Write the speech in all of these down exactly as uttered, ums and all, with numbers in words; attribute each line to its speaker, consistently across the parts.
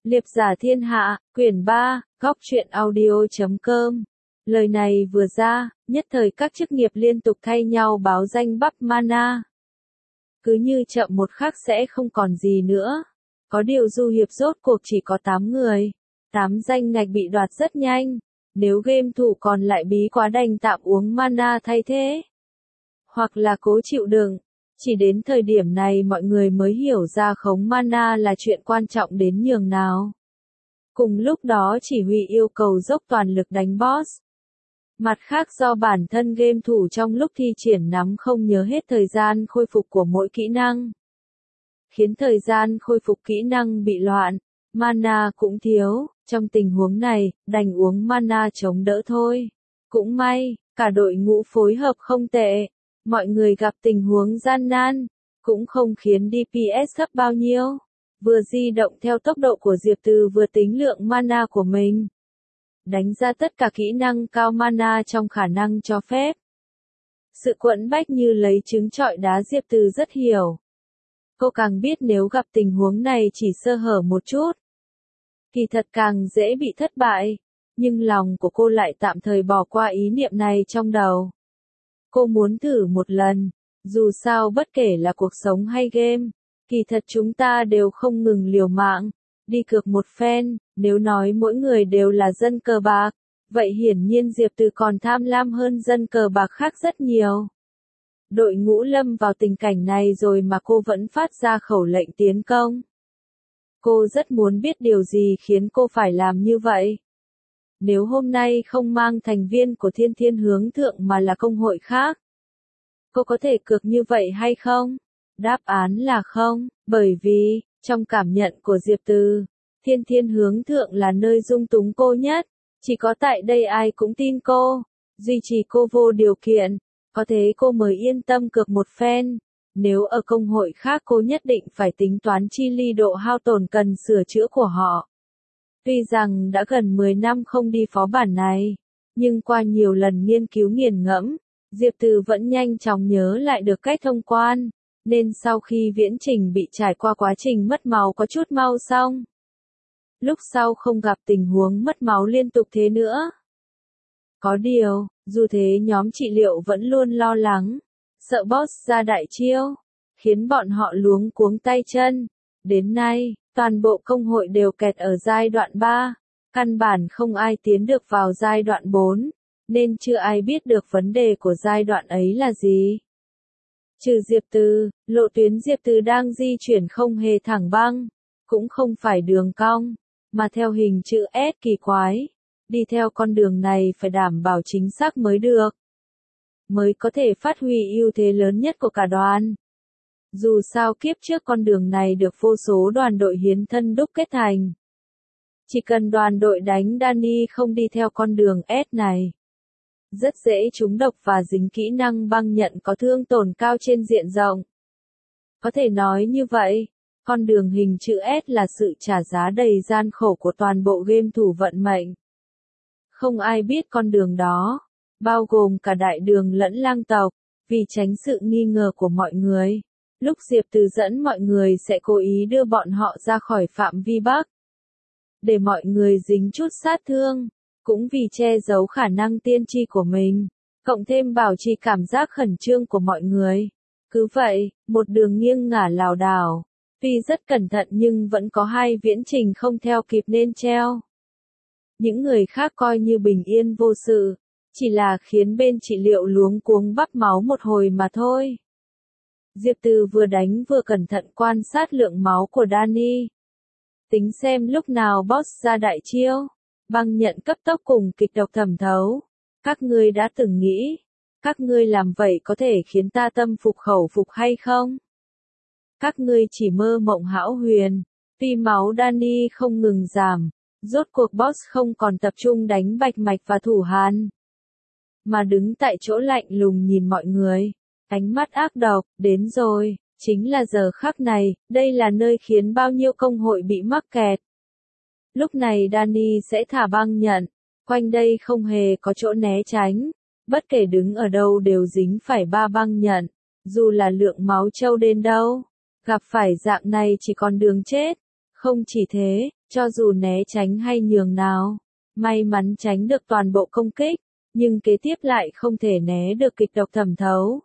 Speaker 1: Liệp giả thiên hạ, quyển ba, góc truyện audio chấm com. Lời này vừa ra, nhất thời các chức nghiệp liên tục thay nhau báo danh bắp mana. Cứ như chậm một khắc sẽ không còn gì nữa. Có điều du hiệp rốt cuộc chỉ có tám người. tám danh ngạch bị đoạt rất nhanh. Nếu game thủ còn lại bí quá đành tạm uống mana thay thế. Hoặc là cố chịu đựng. Chỉ đến thời điểm này mọi người mới hiểu ra khống mana là chuyện quan trọng đến nhường nào. Cùng lúc đó chỉ huy yêu cầu dốc toàn lực đánh boss. Mặt khác do bản thân game thủ trong lúc thi triển nắm không nhớ hết thời gian khôi phục của mỗi kỹ năng. Khiến thời gian khôi phục kỹ năng bị loạn, mana cũng thiếu, trong tình huống này, đành uống mana chống đỡ thôi. Cũng may, cả đội ngũ phối hợp không tệ. Mọi người gặp tình huống gian nan, cũng không khiến đê pê ét thấp bao nhiêu. Vừa di động theo tốc độ của Diệp Từ vừa tính lượng mana của mình. Đánh ra tất cả kỹ năng cao mana trong khả năng cho phép. Sự quẫn bách như lấy trứng trọi đá Diệp Từ rất hiểu. Cô càng biết nếu gặp tình huống này chỉ sơ hở một chút. Thì thật càng dễ bị thất bại. Nhưng lòng của cô lại tạm thời bỏ qua ý niệm này trong đầu. Cô muốn thử một lần, dù sao bất kể là cuộc sống hay game, kỳ thật chúng ta đều không ngừng liều mạng, đi cược một phen, nếu nói mỗi người đều là dân cờ bạc, vậy hiển nhiên Diệp Từ còn tham lam hơn dân cờ bạc khác rất nhiều. Đội ngũ lâm vào tình cảnh này rồi mà cô vẫn phát ra khẩu lệnh tiến công. Cô rất muốn biết điều gì khiến cô phải làm như vậy. Nếu hôm nay không mang thành viên của Thiên Thiên Hướng Thượng mà là công hội khác, cô có thể cược như vậy hay không? Đáp án là không, bởi vì, trong cảm nhận của Diệp Từ, Thiên Thiên Hướng Thượng là nơi dung túng cô nhất, chỉ có tại đây ai cũng tin cô, duy trì cô vô điều kiện, có thế cô mới yên tâm cược một phen. Nếu ở công hội khác cô nhất định phải tính toán chi ly độ hao tổn cần sửa chữa của họ. Tuy rằng đã gần mười năm không đi phó bản này, nhưng qua nhiều lần nghiên cứu nghiền ngẫm, Diệp Từ vẫn nhanh chóng nhớ lại được cách thông quan, nên sau khi viễn trình bị trải qua quá trình mất máu có chút mau xong. Lúc sau không gặp tình huống mất máu liên tục thế nữa. Có điều, dù thế nhóm trị liệu vẫn luôn lo lắng, sợ boss ra đại chiêu, khiến bọn họ luống cuống tay chân. Đến nay, toàn bộ công hội đều kẹt ở giai đoạn ba, căn bản không ai tiến được vào giai đoạn bốn, nên chưa ai biết được vấn đề của giai đoạn ấy là gì. Trừ Diệp Từ, lộ tuyến Diệp Từ đang di chuyển không hề thẳng băng, cũng không phải đường cong, mà theo hình chữ S kỳ quái. Đi theo con đường này phải đảm bảo chính xác mới được, mới có thể phát huy ưu thế lớn nhất của cả đoàn. Dù sao kiếp trước con đường này được vô số đoàn đội hiến thân đúc kết thành. Chỉ cần đoàn đội đánh Danny không đi theo con đường S này, rất dễ trúng độc và dính kỹ năng băng nhận có thương tổn cao trên diện rộng. Có thể nói như vậy, con đường hình chữ S là sự trả giá đầy gian khổ của toàn bộ game thủ vận mệnh. Không ai biết con đường đó, bao gồm cả đại đường lẫn lang tộc, vì tránh sự nghi ngờ của mọi người. Lúc Diệp Từ dẫn mọi người sẽ cố ý đưa bọn họ ra khỏi phạm vi Bắc. Để mọi người dính chút sát thương, cũng vì che giấu khả năng tiên tri của mình, cộng thêm bảo trì cảm giác khẩn trương của mọi người. Cứ vậy, một đường nghiêng ngả lảo đảo, tuy rất cẩn thận nhưng vẫn có hai viễn trình không theo kịp nên treo. Những người khác coi như bình yên vô sự, chỉ là khiến bên trị liệu luống cuống bắp máu một hồi mà thôi. Diệp Từ vừa đánh vừa cẩn thận quan sát lượng máu của Danny. Tính xem lúc nào boss ra đại chiêu, băng nhận cấp tốc cùng kịch độc thẩm thấu. Các ngươi đã từng nghĩ, các ngươi làm vậy có thể khiến ta tâm phục khẩu phục hay không? Các ngươi chỉ mơ mộng hão huyền, tuy máu Danny không ngừng giảm, rốt cuộc boss không còn tập trung đánh Bạch Mạch và Thủ Hàn, mà đứng tại chỗ lạnh lùng nhìn mọi người. Ánh mắt ác độc, đến rồi, chính là giờ khắc này, đây là nơi khiến bao nhiêu công hội bị mắc kẹt. Lúc này Danny sẽ thả băng nhận, quanh đây không hề có chỗ né tránh, bất kể đứng ở đâu đều dính phải ba băng nhận, dù là lượng máu trâu đến đâu, gặp phải dạng này chỉ còn đường chết. Không chỉ thế, Cho dù né tránh hay nhường nào, may mắn tránh được toàn bộ công kích, nhưng kế tiếp lại không thể né được kịch độc thẩm thấu.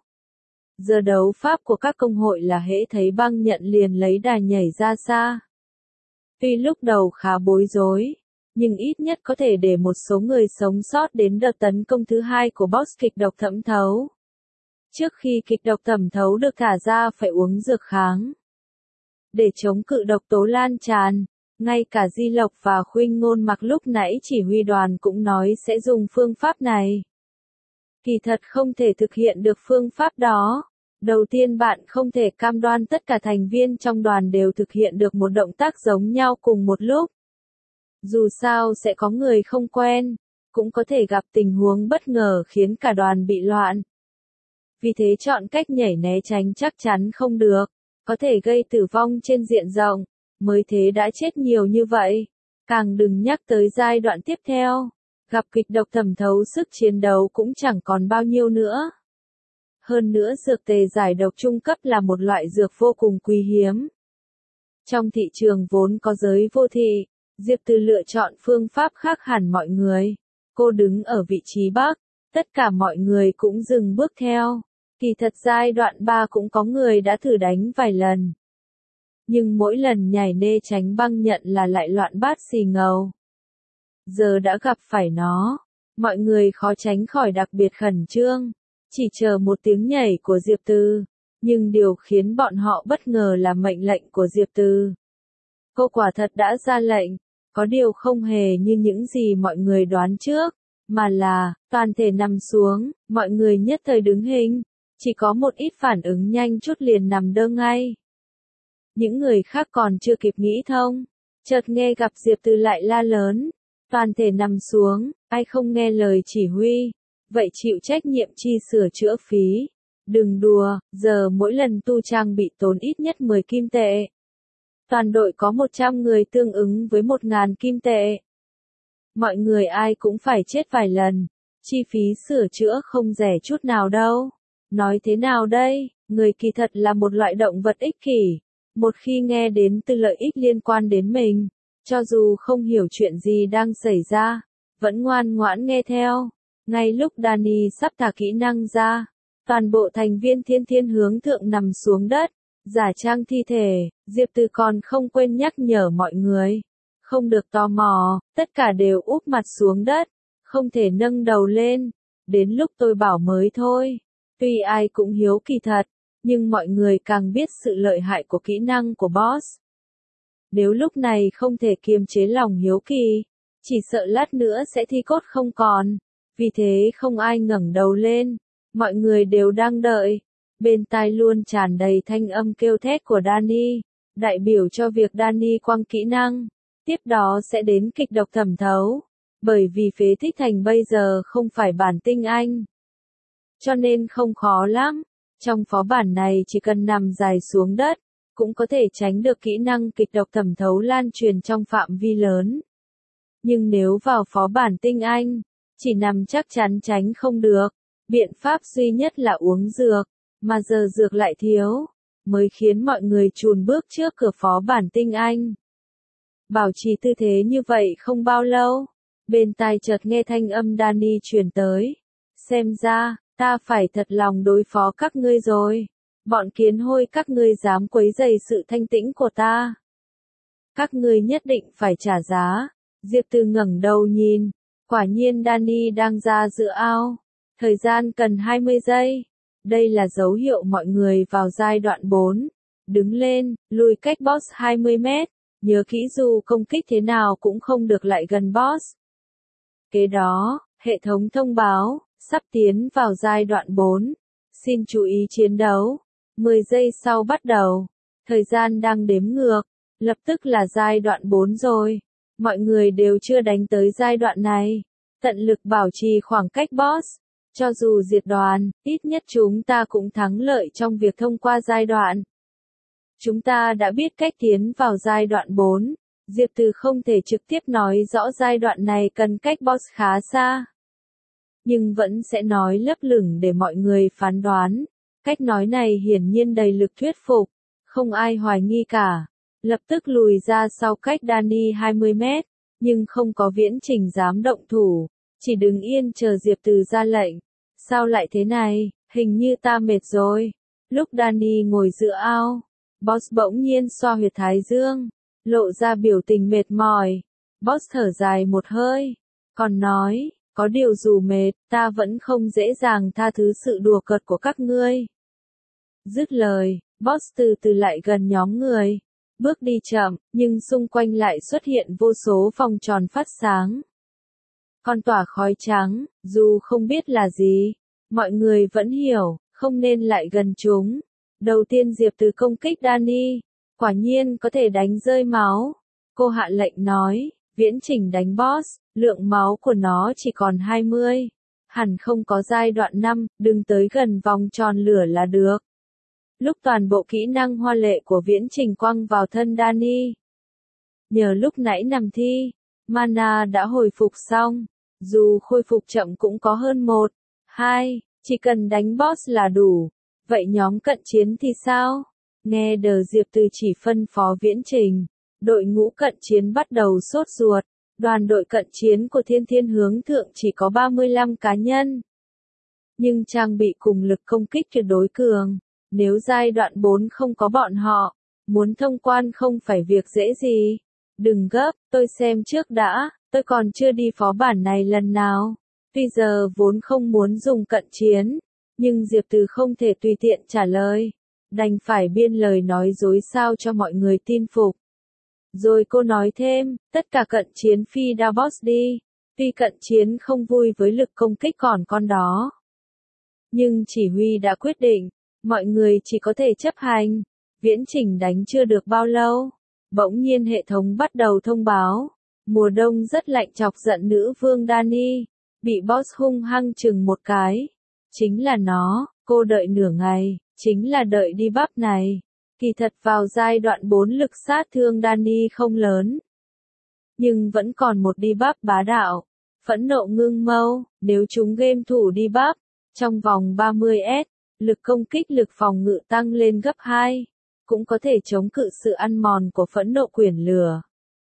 Speaker 1: Giờ đấu pháp của các công hội là hễ thấy băng nhận liền lấy đà nhảy ra xa. Tuy lúc đầu khá bối rối, nhưng ít nhất có thể để một số người sống sót đến đợt tấn công thứ hai của boss kịch độc thẩm thấu. Trước khi kịch độc thẩm thấu được thả ra phải uống dược kháng. Để chống cự độc tố lan tràn, ngay cả Di Lộc và Khuynh Ngôn Mặc lúc nãy chỉ huy đoàn cũng nói sẽ dùng phương pháp này. Kỳ thật không thể thực hiện được phương pháp đó. Đầu tiên bạn không thể cam đoan tất cả thành viên trong đoàn đều thực hiện được một động tác giống nhau cùng một lúc. Dù sao sẽ có người không quen, cũng có thể gặp tình huống bất ngờ khiến cả đoàn bị loạn. Vì thế chọn cách nhảy né tránh chắc chắn không được, có thể gây tử vong trên diện rộng, mới thế đã chết nhiều như vậy. Càng đừng nhắc tới giai đoạn tiếp theo, gặp kịch độc thẩm thấu sức chiến đấu cũng chẳng còn bao nhiêu nữa. Hơn nữa dược tề giải độc trung cấp là một loại dược vô cùng quý hiếm. Trong thị trường vốn có giới vô thị, Diệp Từ lựa chọn phương pháp khác hẳn mọi người. Cô đứng ở vị trí bắc, tất cả mọi người cũng dừng bước theo. Kỳ thật giai đoạn ba cũng có người đã thử đánh vài lần. Nhưng mỗi lần nhảy nê tránh băng nhận là lại loạn bát xì ngầu. Giờ đã gặp phải nó, mọi người khó tránh khỏi đặc biệt khẩn trương, chỉ chờ một tiếng nhảy của Diệp Từ. Nhưng điều khiến bọn họ bất ngờ là mệnh lệnh của Diệp Từ. Cô quả thật đã ra lệnh, có điều không hề như những gì mọi người đoán trước, mà là, toàn thể nằm xuống, mọi người nhất thời đứng hình, chỉ có một ít phản ứng nhanh chút liền nằm đơ ngay. Những người khác còn chưa kịp nghĩ thông, chợt nghe gặp Diệp Từ lại la lớn, toàn thể nằm xuống, ai không nghe lời chỉ huy, vậy chịu trách nhiệm chi sửa chữa phí. Đừng đùa, giờ mỗi lần tu trang bị tốn ít nhất mười kim tệ. Toàn đội có một trăm người tương ứng với một nghìn kim tệ. Mọi người ai cũng phải chết vài lần, chi phí sửa chữa không rẻ chút nào đâu. Nói thế nào đây, người kỳ thật là một loại động vật ích kỷ. Một khi nghe đến từ lợi ích liên quan đến mình, cho dù không hiểu chuyện gì đang xảy ra, vẫn ngoan ngoãn nghe theo. Ngay lúc Danny sắp thả kỹ năng ra, toàn bộ thành viên thiên thiên hướng thượng nằm xuống đất, giả trang thi thể. Diệp Từ còn không quên nhắc nhở mọi người, không được tò mò, tất cả đều úp mặt xuống đất, không thể nâng đầu lên, đến lúc tôi bảo mới thôi. Tuy ai cũng hiếu kỳ thật, nhưng mọi người càng biết sự lợi hại của kỹ năng của boss. Nếu lúc này không thể kiềm chế lòng hiếu kỳ, chỉ sợ lát nữa sẽ thi cốt không còn, vì thế không ai ngẩng đầu lên, mọi người đều đang đợi. Bên tai luôn tràn đầy thanh âm kêu thét của Danny, đại biểu cho việc Danny quăng kỹ năng, tiếp đó sẽ đến kịch độc thẩm thấu, bởi vì phế tích thành bây giờ không phải bản tinh anh. Cho nên không khó lắm, trong phó bản này chỉ cần nằm dài xuống đất, cũng có thể tránh được kỹ năng kịch độc thẩm thấu lan truyền trong phạm vi lớn. Nhưng nếu vào phó bản tinh anh, chỉ nằm chắc chắn tránh không được, biện pháp duy nhất là uống dược, mà giờ dược lại thiếu, mới khiến mọi người chùn bước trước cửa phó bản tinh anh. Bảo trì tư thế như vậy không bao lâu, bên tai chợt nghe thanh âm Danny truyền tới. Xem ra, ta phải thật lòng đối phó các ngươi rồi. Bọn kiến hôi các ngươi dám quấy rầy sự thanh tĩnh của ta. Các ngươi nhất định phải trả giá. Diệp Từ ngẩng đầu nhìn, quả nhiên Danny đang ra giữa ao. Thời gian cần hai mươi giây. Đây là dấu hiệu mọi người vào giai đoạn bốn. Đứng lên, lùi cách boss hai mươi mét. Nhớ kỹ dù công kích thế nào cũng không được lại gần boss. Kế đó, hệ thống thông báo, sắp tiến vào giai đoạn bốn. Xin chú ý chiến đấu. mười giây sau bắt đầu. Thời gian đang đếm ngược. Lập tức là giai đoạn bốn rồi. Mọi người đều chưa đánh tới giai đoạn này. Tận lực bảo trì khoảng cách boss. Cho dù diệt đoàn, ít nhất chúng ta cũng thắng lợi trong việc thông qua giai đoạn. Chúng ta đã biết cách tiến vào giai đoạn bốn. Diệp Từ không thể trực tiếp nói rõ giai đoạn này cần cách boss khá xa. Nhưng vẫn sẽ nói lấp lửng để mọi người phán đoán. Cách nói này hiển nhiên đầy lực thuyết phục. Không ai hoài nghi cả. lập tức lùi ra sau cách Danny hai mươi mét, nhưng không có Viễn Trình dám động thủ, chỉ đứng yên chờ Diệp Từ ra lệnh. Sao lại thế này, hình như ta mệt rồi. Lúc Danny ngồi giữa ao, Boss bỗng nhiên xoa huyệt thái dương, lộ ra biểu tình mệt mỏi. Boss thở dài một hơi, còn nói, có điều dù mệt, ta vẫn không dễ dàng tha thứ sự đùa cợt của các ngươi. Dứt lời, Boss từ từ lại gần nhóm người, bước đi chậm, nhưng xung quanh lại xuất hiện vô số vòng tròn phát sáng. Còn tỏa khói trắng, dù không biết là gì, mọi người vẫn hiểu, không nên lại gần chúng. Đầu tiên Diệp Từ công kích Danny, quả nhiên có thể đánh rơi máu. Cô hạ lệnh nói, Viễn Trình đánh Boss, lượng máu của nó chỉ còn hai mươi. Hẳn không có giai đoạn năm, đừng tới gần vòng tròn lửa là được. Lúc toàn bộ kỹ năng hoa lệ của Viễn Trình quăng vào thân Danny. Nhờ lúc nãy nằm thi, mana đã hồi phục xong, dù khôi phục chậm cũng có hơn một, hai, chỉ cần đánh Boss là đủ. Vậy nhóm cận chiến thì sao? Nghe đờ Diệp Từ chỉ phân phó Viễn Trình, đội ngũ cận chiến bắt đầu sốt ruột. Đoàn đội cận chiến của Thiên Thiên Hướng Thượng chỉ có ba mươi lăm cá nhân. Nhưng trang bị cùng lực công kích tuyệt đối cường. Nếu giai đoạn bốn không có bọn họ, muốn thông quan không phải việc dễ gì. Đừng gấp, tôi xem trước đã, tôi còn chưa đi phó bản này lần nào. Tuy giờ vốn không muốn dùng cận chiến, nhưng Diệp Từ không thể tùy tiện trả lời. Đành phải biên lời nói dối sao cho mọi người tin phục. Rồi cô nói thêm, tất cả cận chiến phi đao Boss đi. Tuy cận chiến không vui với lực công kích còn con đó. Nhưng chỉ huy đã quyết định, mọi người chỉ có thể chấp hành. Viễn Trình đánh chưa được bao lâu, bỗng nhiên hệ thống bắt đầu thông báo. Mùa đông rất lạnh chọc giận nữ vương Danny, bị Boss hung hăng chừng một cái. Chính là nó, cô đợi nửa ngày, chính là đợi debuff này. Kỳ thật vào giai đoạn bốn lực sát thương Danny không lớn. Nhưng vẫn còn một debuff bá đạo. Phẫn nộ ngưng mâu, nếu chúng game thủ debuff, trong vòng ba mươi S, lực công kích lực phòng ngự tăng lên gấp hai. Cũng có thể chống cự sự ăn mòn của phẫn nộ quyển lửa.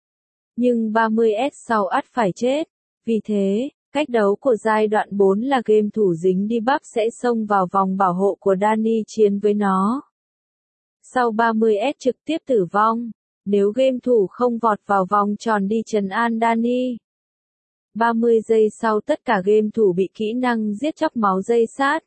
Speaker 1: Nhưng ba mươi S sau ắt phải chết. Vì thế, cách đấu của giai đoạn bốn là game thủ dính debuff sẽ xông vào vòng bảo hộ của Danny chiến với nó. Sau ba mươi S trực tiếp tử vong, nếu game thủ không vọt vào vòng tròn đi trấn an Danny. ba mươi giây sau tất cả game thủ bị kỹ năng giết chóc máu dây sát.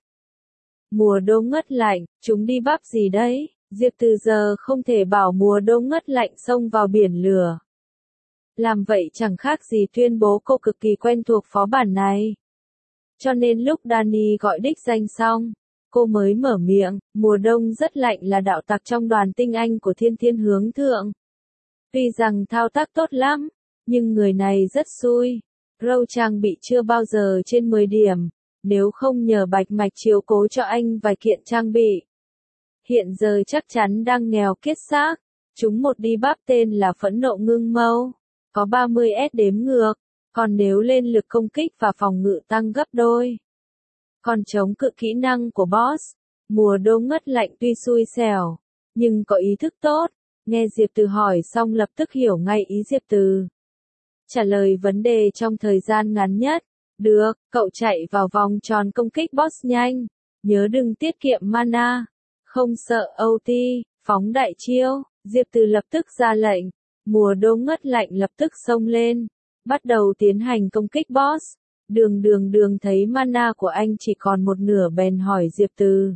Speaker 1: Mùa đông ngất lạnh, chúng đi bắp gì đấy? Diệp Từ giờ không thể bảo mùa đông ngất lạnh xông vào biển lửa. Làm vậy chẳng khác gì tuyên bố cô cực kỳ quen thuộc phó bản này. Cho nên lúc Danny gọi đích danh xong, cô mới mở miệng, mùa đông rất lạnh là đạo tặc trong đoàn tinh anh của Thiên Thiên Hướng Thượng. Tuy rằng thao tác tốt lắm, nhưng người này rất xui. Râu trang bị chưa bao giờ trên mười điểm, nếu không nhờ Bạch Mạch chiếu cố cho anh vài kiện trang bị. Hiện giờ chắc chắn đang nghèo kiết xác. Chúng một debuff tên là phẫn nộ ngưng mâu, có ba mươi S đếm ngược, còn nếu lên lực công kích và phòng ngự tăng gấp đôi. Còn chống cự kỹ năng của Boss, mùa đông ngất lạnh tuy xui xẻo, nhưng có ý thức tốt. Nghe Diệp Từ hỏi xong lập tức hiểu ngay ý Diệp Từ. Trả lời vấn đề trong thời gian ngắn nhất. Được, cậu chạy vào vòng tròn công kích Boss nhanh. Nhớ đừng tiết kiệm mana. Không sợ o tê, phóng đại chiêu. Diệp Từ lập tức ra lệnh. Mùa đông ngất lạnh lập tức xông lên. Bắt đầu tiến hành công kích Boss. Đường đường đường thấy mana của anh chỉ còn một nửa bèn hỏi Diệp Từ.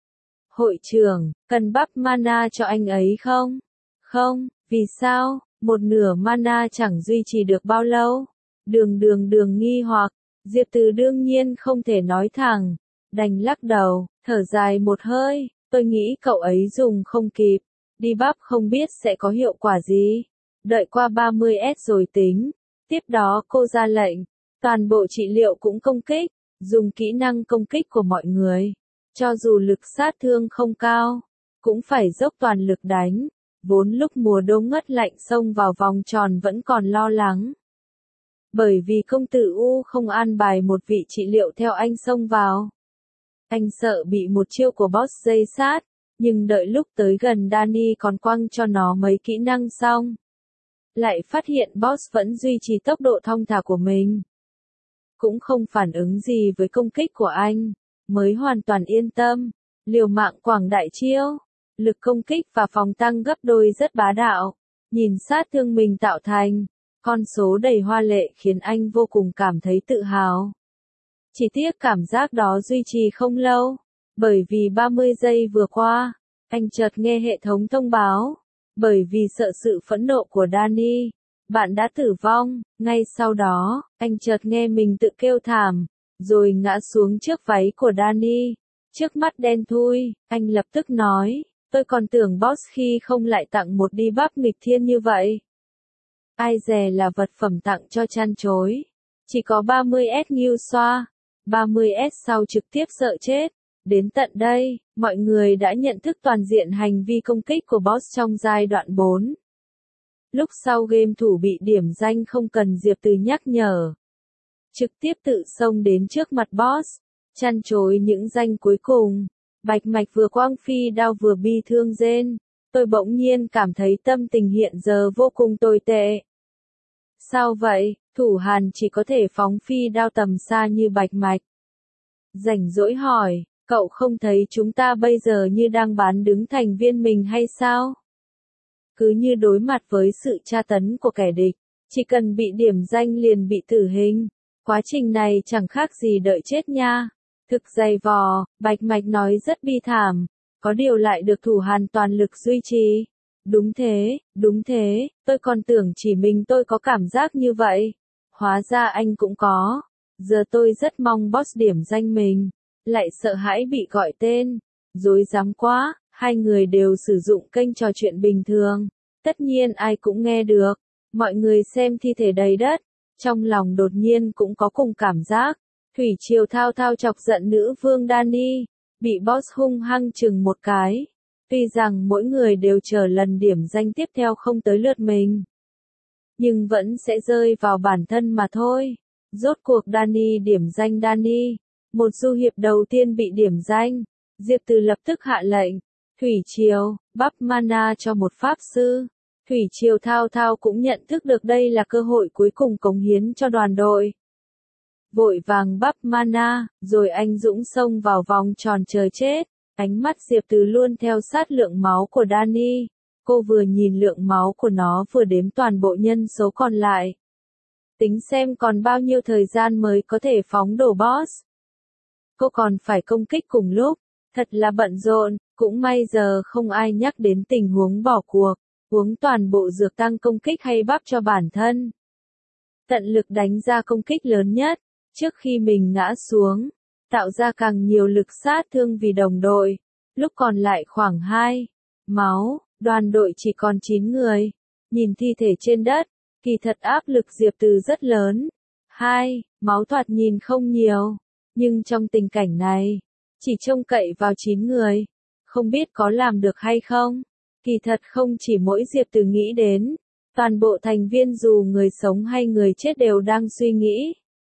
Speaker 1: Hội trưởng, cần bắp mana cho anh ấy không? Không, vì sao? Một nửa mana chẳng duy trì được bao lâu. Đường đường đường nghi hoặc, Diệp Từ đương nhiên không thể nói thẳng. Đành lắc đầu, thở dài một hơi, tôi nghĩ cậu ấy dùng không kịp. Debuff không biết sẽ có hiệu quả gì. Đợi qua ba mươi S rồi tính. Tiếp đó cô ra lệnh. Toàn bộ trị liệu cũng công kích, dùng kỹ năng công kích của mọi người. Cho dù lực sát thương không cao, cũng phải dốc toàn lực đánh. Vốn lúc mùa đông ngất lạnh xông vào vòng tròn vẫn còn lo lắng. Bởi vì công tử U không an bài một vị trị liệu theo anh xông vào. Anh sợ bị một chiêu của Boss dây sát, Nhưng đợi lúc tới gần Danny còn quăng cho nó mấy kỹ năng xong. Lại phát hiện boss vẫn duy trì tốc độ thong thả của mình. Cũng không phản ứng gì với công kích của anh. Mới hoàn toàn yên tâm. Liều mạng quảng đại chiêu. Lực công kích và phòng tăng gấp đôi rất bá đạo. Nhìn sát thương mình tạo thành. Con số đầy hoa lệ khiến anh vô cùng cảm thấy tự hào. Chỉ tiếc cảm giác đó duy trì không lâu. Bởi vì ba mươi giây vừa qua, anh chợt nghe hệ thống thông báo. Bởi vì sợ sự phẫn nộ của Danny, bạn đã tử vong. Ngay sau đó, anh chợt nghe mình tự kêu thảm, rồi ngã xuống trước váy của Danny. Trước mắt đen thui, anh lập tức nói, tôi còn tưởng boss khi không lại tặng một debuff nghịch thiên như vậy. Ai dè là vật phẩm tặng cho chăn chối. Chỉ có ba mươi S nghiêu xoa, ba mươi S sau trực tiếp sợ chết. Đến tận đây, mọi người đã nhận thức toàn diện hành vi công kích của boss trong giai đoạn bốn. Lúc sau game thủ bị điểm danh không cần Diệp Từ nhắc nhở. Trực tiếp tự xông đến trước mặt boss, chăn chối những danh cuối cùng. Bạch Mạch vừa quang phi đao vừa bi thương rên. Tôi bỗng nhiên cảm thấy tâm tình hiện giờ vô cùng tồi tệ. Sao vậy, thủ hàn chỉ có thể phóng phi đao tầm xa như Bạch Mạch. Rảnh rỗi hỏi, cậu không thấy chúng ta bây giờ như đang bán đứng thành viên mình hay sao? Cứ như đối mặt với sự tra tấn của kẻ địch, chỉ cần bị điểm danh liền bị tử hình. Quá trình này chẳng khác gì đợi chết nha. Thực dày vò, Bạch Mạch nói rất bi thảm, có điều lại được thủ hàn toàn lực duy trì. Đúng thế, đúng thế, tôi còn tưởng chỉ mình tôi có cảm giác như vậy. Hóa ra anh cũng có. Giờ tôi rất mong boss điểm danh mình. Lại sợ hãi bị gọi tên. Dối dám quá, hai người đều sử dụng kênh trò chuyện bình thường. Tất nhiên ai cũng nghe được. Mọi người xem thi thể đầy đất. Trong lòng đột nhiên cũng có cùng cảm giác. Thủy triều thao thao chọc giận nữ vương Danny. Bị boss hung hăng chừng một cái. Tuy rằng mỗi người đều chờ lần điểm danh tiếp theo không tới lượt mình. Nhưng vẫn sẽ rơi vào bản thân mà thôi. Rốt cuộc Danny điểm danh Danny. Một du hiệp đầu tiên bị điểm danh. Diệp Từ lập tức hạ lệnh. Thủy triều, bắp mana cho một pháp sư. Thủy triều thao thao cũng nhận thức được đây là cơ hội cuối cùng cống hiến cho đoàn đội. Vội vàng bắp mana, rồi anh dũng xông vào vòng tròn chờ chết. Ánh mắt Diệp Từ luôn theo sát lượng máu của Danny. Cô vừa nhìn lượng máu của nó vừa đếm toàn bộ nhân số còn lại. Tính xem còn bao nhiêu thời gian mới có thể phóng đổ boss. Cô còn phải công kích cùng lúc. Thật là bận rộn, cũng may giờ không ai nhắc đến tình huống bỏ cuộc. Uống toàn bộ dược tăng công kích hay bắp cho bản thân. Tận lực đánh ra công kích lớn nhất, trước khi mình ngã xuống. Tạo ra càng nhiều lực sát thương vì đồng đội. Lúc còn lại khoảng hai. Máu, đoàn đội chỉ còn chín người. Nhìn thi thể trên đất, kỳ thật áp lực Diệp Từ rất lớn. hai. Máu thoạt nhìn không nhiều. Nhưng trong tình cảnh này, chỉ trông cậy vào chín người. Không biết có làm được hay không? Kỳ thật không chỉ mỗi Diệp Từ nghĩ đến. Toàn bộ thành viên dù người sống hay người chết đều đang suy nghĩ.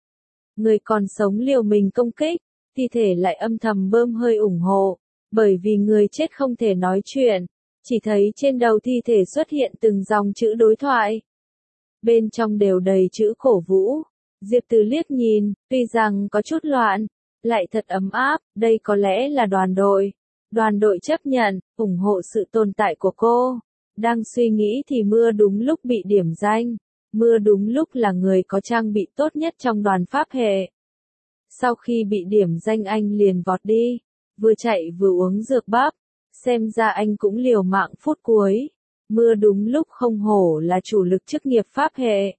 Speaker 1: Người còn sống liều mình công kích, thi thể lại âm thầm bơm hơi ủng hộ, bởi vì người chết không thể nói chuyện, chỉ thấy trên đầu thi thể xuất hiện từng dòng chữ đối thoại. Bên trong đều đầy chữ cổ vũ. Diệp Từ liếc nhìn, tuy rằng có chút loạn, lại thật ấm áp, đây có lẽ là đoàn đội. Đoàn đội chấp nhận, ủng hộ sự tồn tại của cô. Đang suy nghĩ thì Mưa đúng lúc bị điểm danh. Mưa đúng lúc là người có trang bị tốt nhất trong đoàn pháp hệ. Sau khi bị điểm danh anh liền vọt đi, vừa chạy vừa uống dược bắp, xem ra anh cũng liều mạng phút cuối. Mưa đúng lúc không hổ là chủ lực chức nghiệp pháp hệ.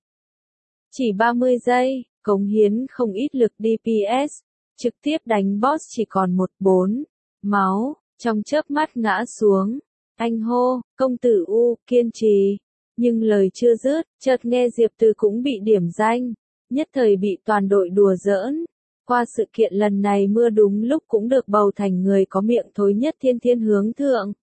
Speaker 1: Chỉ ba mươi giây, cống hiến không ít lực đê pê ét, trực tiếp đánh boss chỉ còn một bốn. Máu, trong chớp mắt ngã xuống. Anh hô, công tử U, kiên trì. Nhưng lời chưa dứt, chợt nghe Diệp Từ cũng bị điểm danh. Nhất thời bị toàn đội đùa giỡn. Qua sự kiện lần này Mưa đúng lúc cũng được bầu thành người có miệng thối nhất thiên thiên hướng thượng.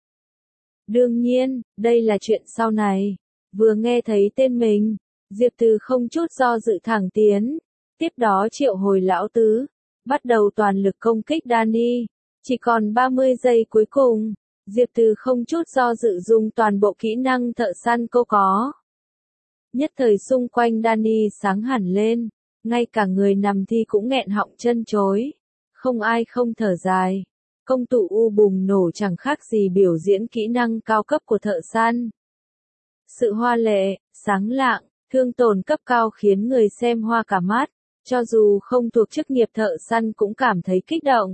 Speaker 1: Đương nhiên, đây là chuyện sau này. Vừa nghe thấy tên mình, Diệp Từ không chút do dự thẳng tiến. Tiếp đó triệu hồi lão tứ. Bắt đầu toàn lực công kích Danny. Chỉ còn ba mươi giây cuối cùng. Diệp Từ không chút do dự dùng toàn bộ kỹ năng thợ săn cô có. Nhất thời xung quanh Danny sáng hẳn lên, ngay cả người nằm thi cũng nghẹn họng chân chối. Không ai không thở dài. Công tụ u bùng nổ chẳng khác gì biểu diễn kỹ năng cao cấp của thợ săn. Sự hoa lệ, sáng lạng, thương tổn cấp cao khiến người xem hoa cả mắt, cho dù không thuộc chức nghiệp thợ săn cũng cảm thấy kích động.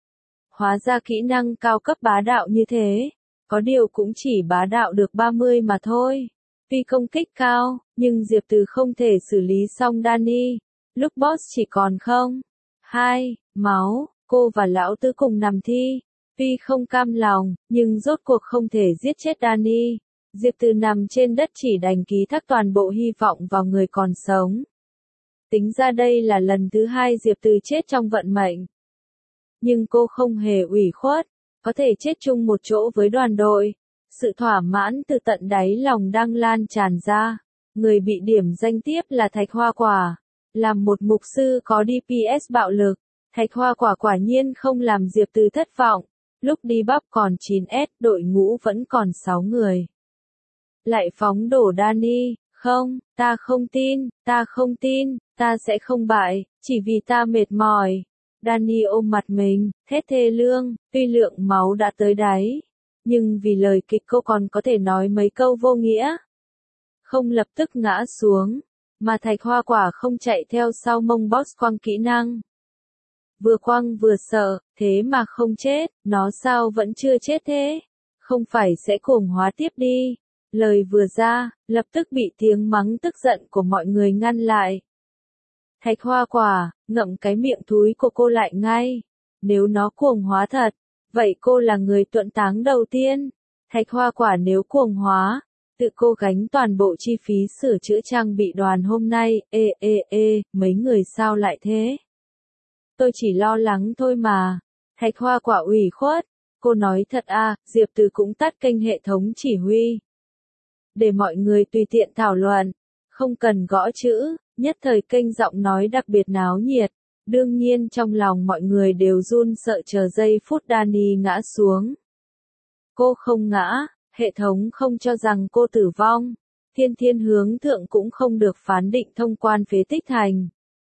Speaker 1: Hóa ra kỹ năng cao cấp bá đạo như thế, có điều cũng chỉ bá đạo được ba mươi mà thôi. Tuy công kích cao, nhưng Diệp Từ không thể xử lý xong Danny. Lúc boss chỉ còn không, hai, máu, cô và lão tứ cùng nằm thi. Tuy không cam lòng, nhưng rốt cuộc không thể giết chết Danny. Diệp Từ nằm trên đất chỉ đành ký thác toàn bộ hy vọng vào người còn sống. Tính ra đây là lần thứ hai Diệp Từ chết trong vận mệnh. Nhưng cô không hề ủy khuất, có thể chết chung một chỗ với đoàn đội. Sự thỏa mãn từ tận đáy lòng đang lan tràn ra. Người bị điểm danh tiếp là Thạch Hoa Quả. Làm một mục sư có đê pê ét bạo lực, Thạch Hoa Quả quả nhiên không làm Diệp Từ thất vọng. Lúc đi bắp còn chín S, đội ngũ vẫn còn sáu người. Lại phóng đổ Danny, không, ta không tin, ta không tin, ta sẽ không bại, chỉ vì ta mệt mỏi. Danny ôm mặt mình, thét thê lương, tuy lượng máu đã tới đáy, nhưng vì lời kịch cô còn có thể nói mấy câu vô nghĩa. Không lập tức ngã xuống, mà Thạch Hoa Quả không chạy theo sau mông boss quăng kỹ năng. Vừa quăng vừa sợ, thế mà không chết, nó sao vẫn chưa chết thế? Không phải sẽ cuồng hóa tiếp đi. Lời vừa ra, lập tức bị tiếng mắng tức giận của mọi người ngăn lại. Thạch Hoa Quả, ngậm cái miệng thúi của cô lại ngay. Nếu nó cuồng hóa thật, vậy cô là người tuẫn táng đầu tiên. Thạch Hoa Quả nếu cuồng hóa, tự cô gánh toàn bộ chi phí sửa chữa trang bị đoàn hôm nay. Ê ê ê, mấy người sao lại thế? Tôi chỉ lo lắng thôi mà. Thạch Hoa Quả ủy khuất. Cô nói thật à, Diệp Từ cũng tắt kênh hệ thống chỉ huy. Để mọi người tùy tiện thảo luận. Không cần gõ chữ, nhất thời kênh giọng nói đặc biệt náo nhiệt. Đương nhiên trong lòng mọi người đều run sợ chờ giây phút Danny ngã xuống. Cô không ngã, hệ thống không cho rằng cô tử vong. Thiên Thiên Hướng Thượng cũng không được phán định thông quan phế tích thành.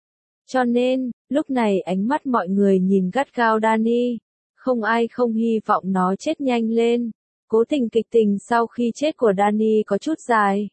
Speaker 1: Cho nên, lúc này ánh mắt mọi người nhìn gắt gao Danny. Không ai không hy vọng nó chết nhanh lên. Cố tình kịch tình sau khi chết của Danny có chút dài.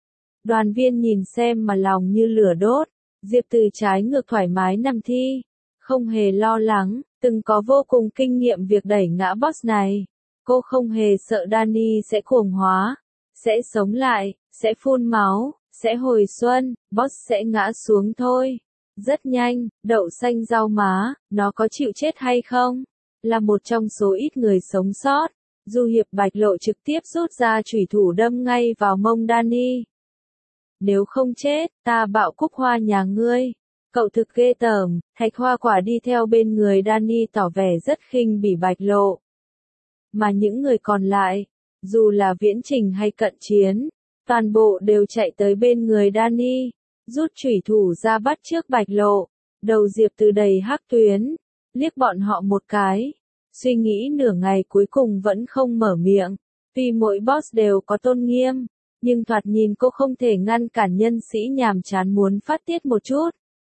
Speaker 1: Đoàn viên nhìn xem mà lòng như lửa đốt. Diệp Từ trái ngược thoải mái nằm thi. Không hề lo lắng, từng có vô cùng kinh nghiệm việc đẩy ngã boss này. Cô không hề sợ Danny sẽ cuồng hóa, sẽ sống lại, sẽ phun máu, sẽ hồi xuân, boss sẽ ngã xuống thôi. Rất nhanh, đậu xanh rau má, nó có chịu chết hay không? Là một trong số ít người sống sót. Du Hiệp Bạch Lộ trực tiếp rút ra chủy thủ đâm ngay vào mông Danny. Nếu không chết, ta bạo cúc hoa nhà ngươi. Cậu thực ghê tởm. Thạch Hoa Quả đi theo bên người Danny tỏ vẻ rất khinh bỉ Bạch Lộ. Mà những người còn lại, dù là viễn trình hay cận chiến, toàn bộ đều chạy tới bên người Danny, rút chủy thủ ra bắt trước Bạch Lộ. Đầu Diệp Từ đầy hắc tuyến, liếc bọn họ một cái. Suy nghĩ nửa ngày cuối cùng vẫn không mở miệng. Tuy mỗi boss đều có tôn nghiêm, nhưng thoạt nhìn cô không thể ngăn cản nhân sĩ nhàm chán muốn phát tiết một chút.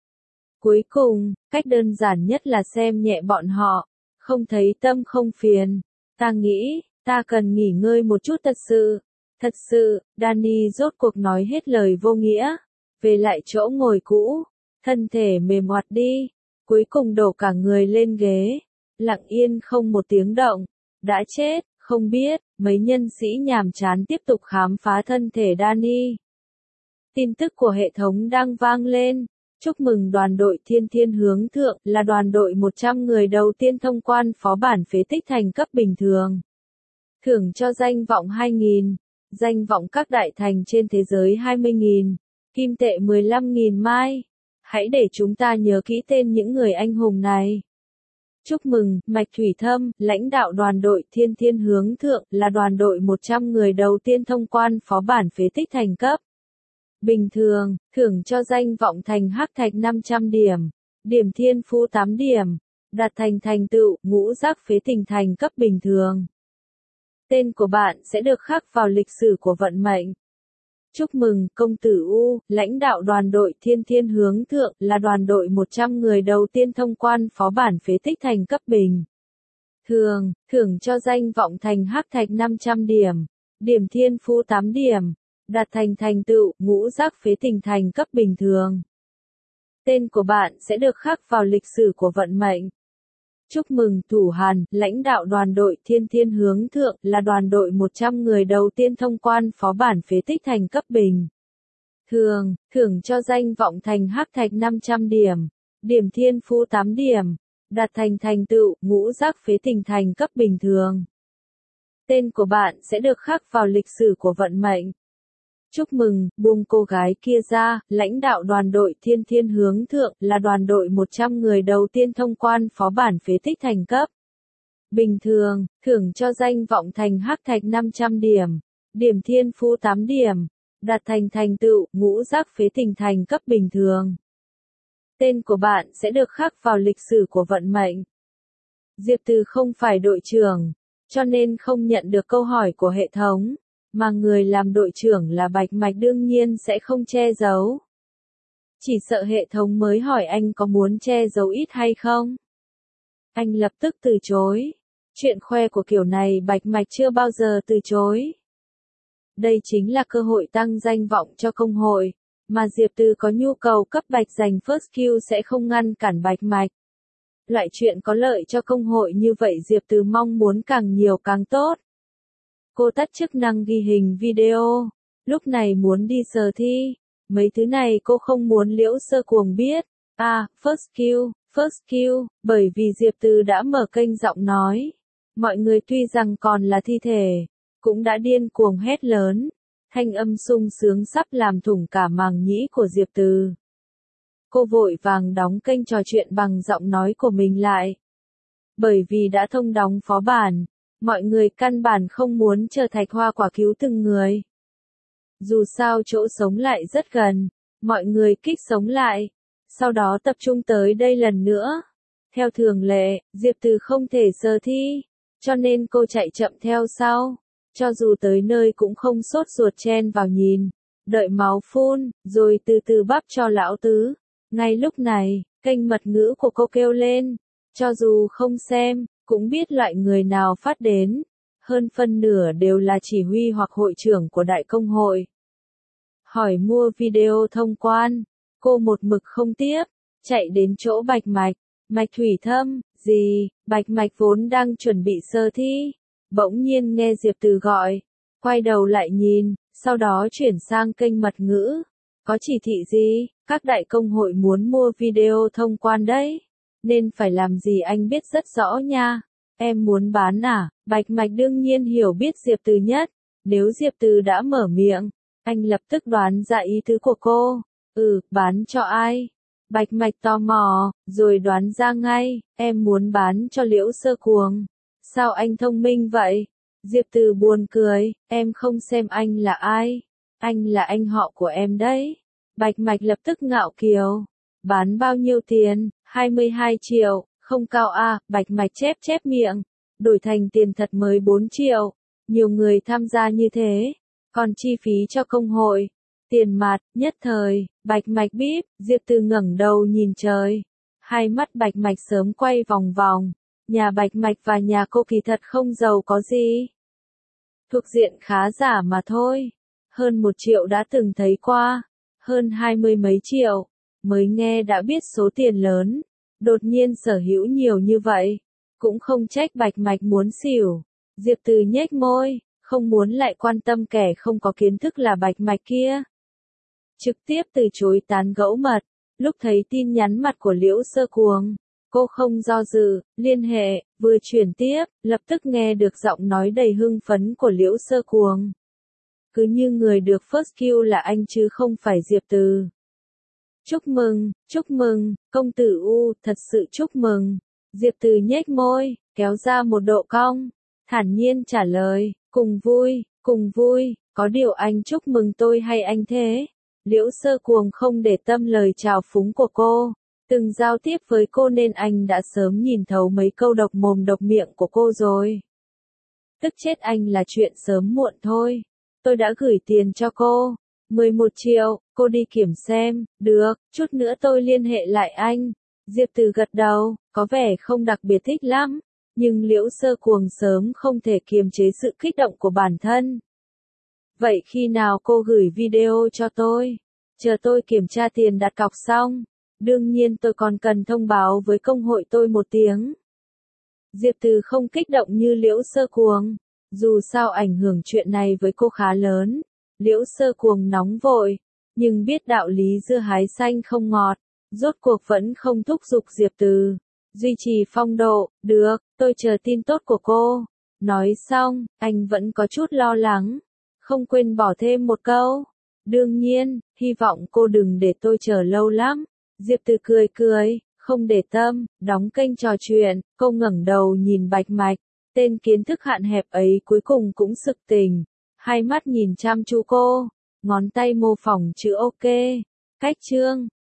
Speaker 1: Cuối cùng, cách đơn giản nhất là xem nhẹ bọn họ, không thấy tâm không phiền. Ta nghĩ, ta cần nghỉ ngơi một chút thật sự. Thật sự, Danny rốt cuộc nói hết lời vô nghĩa. Về lại chỗ ngồi cũ, thân thể mềm oặt đi, cuối cùng đổ cả người lên ghế. Lặng yên không một tiếng động. Đã chết, không biết, mấy nhân sĩ nhàm chán tiếp tục khám phá thân thể Danny. Tin tức của hệ thống đang vang lên. Chúc mừng đoàn đội Thiên Thiên Hướng Thượng là đoàn đội một trăm người đầu tiên thông quan phó bản phế tích thành cấp bình thường. Thưởng cho danh vọng hai nghìn, danh vọng các đại thành trên thế giới hai mươi nghìn, kim tệ mười lăm nghìn mai. Hãy để chúng ta nhớ kỹ tên những người anh hùng này. Chúc mừng, Mạch Thủy Thâm, lãnh đạo đoàn đội Thiên Thiên Hướng Thượng, là đoàn đội một trăm người đầu tiên thông quan phó bản phế tích thành cấp bình thường, thưởng cho danh vọng thành hắc thạch năm trăm điểm, điểm thiên phú tám điểm, đạt thành thành tựu, ngũ giác phế tình thành cấp bình thường. Tên của bạn sẽ được khắc vào lịch sử của vận mệnh. Chúc mừng, công tử U, lãnh đạo đoàn đội Thiên Thiên Hướng Thượng, là đoàn đội một trăm người đầu tiên thông quan phó bản phế tích thành cấp bình thường, thưởng cho danh vọng thành hắc thạch năm trăm điểm, điểm thiên phú tám điểm, đạt thành thành tựu, ngũ giác phế tình thành cấp bình thường. Tên của bạn sẽ được khắc vào lịch sử của vận mệnh. Chúc mừng, Thủ Hàn, lãnh đạo đoàn đội Thiên Thiên Hướng Thượng, là đoàn đội một trăm người đầu tiên thông quan phó bản phế tích thành cấp bình thường, thưởng cho danh vọng thành hắc thạch năm trăm điểm, điểm thiên phú tám điểm, đạt thành thành tựu, ngũ giác phế tình thành cấp bình thường. Tên của bạn sẽ được khắc vào lịch sử của vận mệnh. Chúc mừng, buông cô gái kia ra, lãnh đạo đoàn đội Thiên Thiên Hướng Thượng, là đoàn đội một trăm người đầu tiên thông quan phó bản phế tích thành cấp bình thường, thưởng cho danh vọng thành hắc thạch năm trăm điểm, điểm thiên phú tám điểm, đạt thành thành tựu, ngũ giác phế tình thành cấp bình thường. Tên của bạn sẽ được khắc vào lịch sử của vận mệnh. Diệp Từ không phải đội trưởng, cho nên không nhận được câu hỏi của hệ thống, mà người làm đội trưởng là Bạch Mạch đương nhiên sẽ không che giấu. Chỉ sợ hệ thống mới hỏi anh có muốn che giấu ít hay không. Anh lập tức từ chối. Chuyện khoe của kiểu này Bạch Mạch chưa bao giờ từ chối. Đây chính là cơ hội tăng danh vọng cho công hội, mà Diệp Từ có nhu cầu cấp bạch giành first kill sẽ không ngăn cản Bạch Mạch. Loại chuyện có lợi cho công hội như vậy Diệp Từ mong muốn càng nhiều càng tốt. Cô tắt chức năng ghi hình video, lúc này muốn đi sờ thi, mấy thứ này cô không muốn Liễu Sơ Cuồng biết. À, first kill, first kill, bởi vì Diệp Từ đã mở kênh giọng nói. Mọi người tuy rằng còn là thi thể, cũng đã điên cuồng hét lớn, thanh âm sung sướng sắp làm thủng cả màng nhĩ của Diệp Từ. Cô vội vàng đóng kênh trò chuyện bằng giọng nói của mình lại. Bởi vì đã thông đóng phó bản, mọi người căn bản không muốn chờ thạch hoa quả cứu từng người. Dù sao chỗ sống lại rất gần, mọi người kích sống lại, sau đó tập trung tới đây lần nữa. Theo thường lệ, Diệp Từ không thể sơ thi, cho nên cô chạy chậm theo sau. Cho dù tới nơi cũng không sốt ruột chen vào nhìn, đợi máu phun, rồi từ từ bắp cho lão tứ. Ngay lúc này, kênh mật ngữ của cô kêu lên, cho dù không xem, cũng biết loại người nào phát đến. Hơn phân nửa đều là chỉ huy hoặc hội trưởng của đại công hội. Hỏi mua video thông quan, cô một mực không tiếp, chạy đến chỗ Bạch Mạch. Mạch Thủy Thâm, gì? Bạch Mạch vốn đang chuẩn bị sơ thi, bỗng nhiên nghe Diệp Từ gọi, quay đầu lại nhìn, sau đó chuyển sang kênh mật ngữ. Có chỉ thị gì? Các đại công hội muốn mua video thông quan đấy, nên phải làm gì anh biết rất rõ nha. Em muốn bán à? Bạch Mạch đương nhiên hiểu biết Diệp Từ nhất, nếu Diệp Từ đã mở miệng, anh lập tức đoán ra ý tứ của cô. Ừ, bán cho ai? Bạch Mạch tò mò, rồi đoán ra ngay, em muốn bán cho Liễu Sơ Cuồng. Sao anh thông minh vậy? Diệp Từ buồn cười, em không xem anh là ai. Anh là anh họ của em đấy. Bạch Mạch lập tức ngạo kiều. Bán bao nhiêu tiền? hai mươi hai triệu, không cao à? Bạch Mạch chép chép miệng. Đổi thành tiền thật mới bốn triệu. Nhiều người tham gia như thế. Còn chi phí cho công hội. Tiền mặt, nhất thời, Bạch Mạch bíp, Diệp Từ ngẩng đầu nhìn trời. Hai mắt Bạch Mạch sớm quay vòng vòng. Nhà Bạch Mạch và nhà cô kỳ thật không giàu có gì. Thuộc diện khá giả mà thôi. Hơn một triệu đã từng thấy qua. Hơn hai mươi mấy triệu. Mới nghe đã biết số tiền lớn. Đột nhiên sở hữu nhiều như vậy. Cũng không trách Bạch Mạch muốn xỉu. Diệp Từ nhếch môi, không muốn lại quan tâm kẻ không có kiến thức là Bạch Mạch kia. Trực tiếp từ chối tán gẫu mật. Lúc thấy tin nhắn mặt của Liễu Sơ Cuồng, cô không do dự, liên hệ, vừa chuyển tiếp, lập tức nghe được giọng nói đầy hưng phấn của Liễu Sơ Cuồng. Cứ như người được first kill là anh chứ không phải Diệp Từ. Chúc mừng, chúc mừng, công tử U, thật sự chúc mừng. Diệp Từ nhếch môi, kéo ra một độ cong, thản nhiên trả lời, cùng vui, cùng vui, có điều anh chúc mừng tôi hay anh thế? Liễu Sơ Cuồng không để tâm lời chào phúng của cô, từng giao tiếp với cô nên anh đã sớm nhìn thấu mấy câu độc mồm độc miệng của cô rồi. Tức chết anh là chuyện sớm muộn thôi. Tôi đã gửi tiền cho cô. mười một triệu, cô đi kiểm xem, được, chút nữa tôi liên hệ lại anh. Diệp Từ gật đầu, có vẻ không đặc biệt thích lắm, nhưng Liễu Sơ Cuồng sớm không thể kiềm chế sự kích động của bản thân. Vậy khi nào cô gửi video cho tôi? Chờ tôi kiểm tra tiền đặt cọc xong. Đương nhiên tôi còn cần thông báo với công hội tôi một tiếng. Diệp Từ không kích động như Liễu Sơ Cuồng. Dù sao ảnh hưởng chuyện này với cô khá lớn. Liễu Sơ Cuồng nóng vội, nhưng biết đạo lý dưa hái xanh không ngọt, rốt cuộc vẫn không thúc giục Diệp Từ. Duy trì phong độ, được, tôi chờ tin tốt của cô. Nói xong, anh vẫn có chút lo lắng. Không quên bỏ thêm một câu. Đương nhiên, hy vọng cô đừng để tôi chờ lâu lắm. Diệp Từ cười cười, không để tâm, đóng kênh trò chuyện, cô ngẩng đầu nhìn Bạch Mạch. Tên kiến thức hạn hẹp ấy cuối cùng cũng sực tỉnh. Hai mắt nhìn chăm chú cô, ngón tay mô phỏng chữ ok. Cách chương.